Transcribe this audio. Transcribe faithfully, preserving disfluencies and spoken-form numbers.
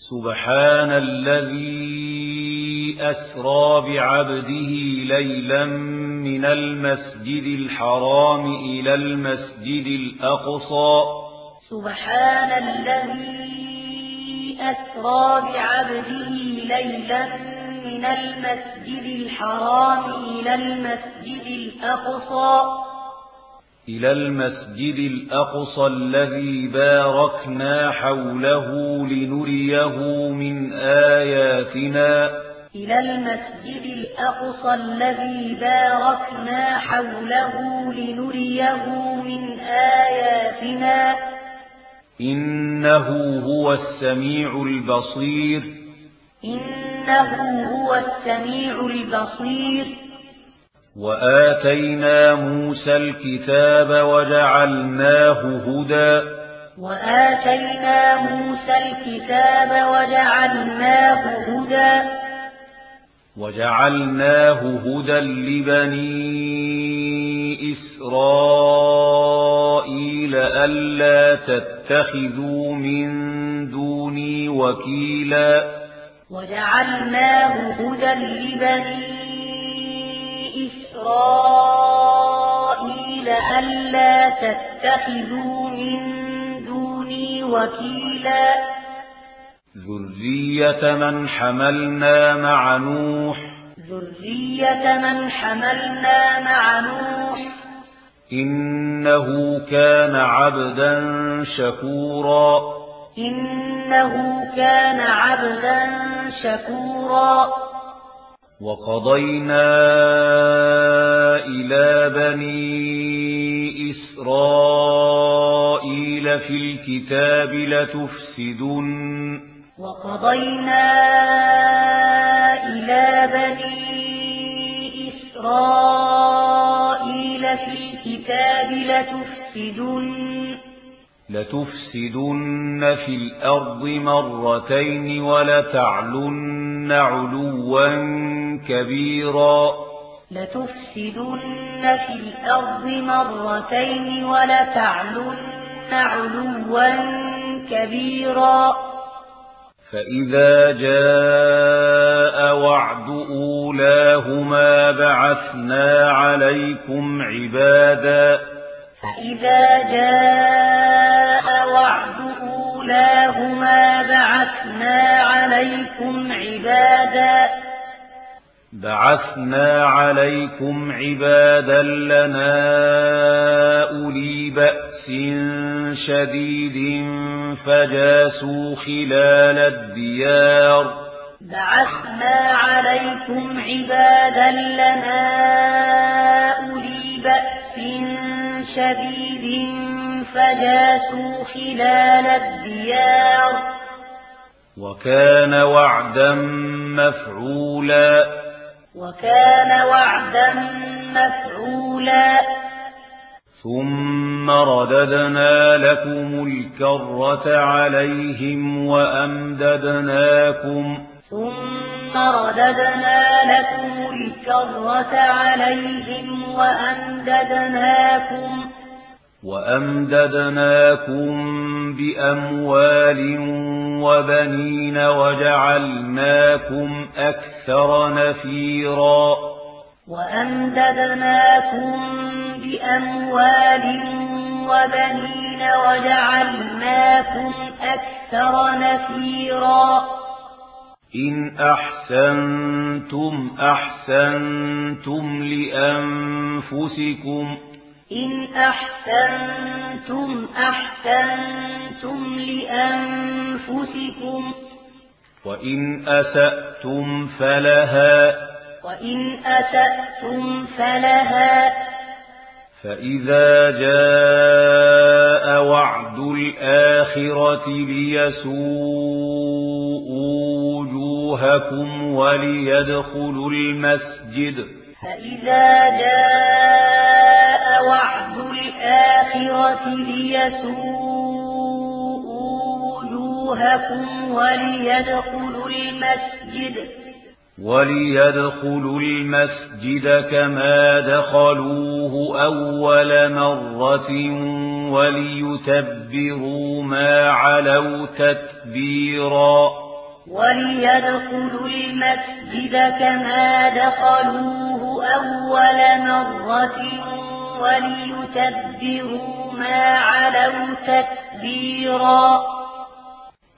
سبحان الذي أسرى بعبده ليلا من المسجد الحرام إلى المسجد الأقصى سبحان الذي أسرى بعبده ليلا من المسجد الحرام إلى المسجد الأقصى إلى المسجد الأقصى الذي باركنا حوله لنريه من آياتنا إلى المسجد الأقصى الذي باركنا حوله لنريه من آياتنا إنه هو السميع البصير إنه هو السميع البصير وآتينا موسى الكتاب وجعلناه هدى وآتينا موسى الكتاب وجعلناه هدى وجعلناه هدى لبني إسرائيل ألا تتخذوا من دوني وكيلا وجعلناه هدى لبني إسرائيل ألا تتخذوا من دوني وكيلا ذرية من حملنا مع نوح ذرية من حملنا مع نوح إنه كان عبدا شكورا إنه كان عبدا شكورا وقضينا إلى بني إسرائيل في الكتاب لتفسدن وقضينا إلى بني إسرائيل في الكتاب لتفسدن لتفسدن في الأرض مرتين ولتعلن علوا كبيرا لتفسدن في الأرض مرتين ولتعلن علوا كبيرا فإذا جاء وعد أولاهما بعثنا عليكم عبادا فإذا جاء وعد أولاهما بعثنا عليكم عبادا بعثنا عليكم عبادا لنا أولي بأس شديد فجاسوا خلال الديار بعثنا عليكم عبادا لنا أولي بأس شديد فجاسوا خلال الديار وكان وعدا مفعولا وكان وعدا مفعولا ثم رددنا لكم الكرة عليهم وأمددناكم ثم رددنا لكم الكرة عليهم وأمددناكم وأمددناكم بأموال وبنين وجعلناكم أكثر نفيرا وأمددناكم بأموال وبنين وجعلناكم أكثر نفيرا إن أحسنتم أحسنتم لأنفسكم إن أحسنتم أحسنتم لأنفسكم وإن أسأتم فلها وإن أسأتم فلها فإذا جاء وعد الآخرة ليسوءوا وجوهكم وليدخلوا المسجد فإذا جاء وعد الآخرة ليسوءوا وجوهكم وليدخلوا المسجد وليدخلوا المسجد كما دخلوه أول مرة وليتبروا ما علوا تتبيرا وليدخلوا المسجد كما دخلوه أول مرة وليتبروا ما علوا تتبيرا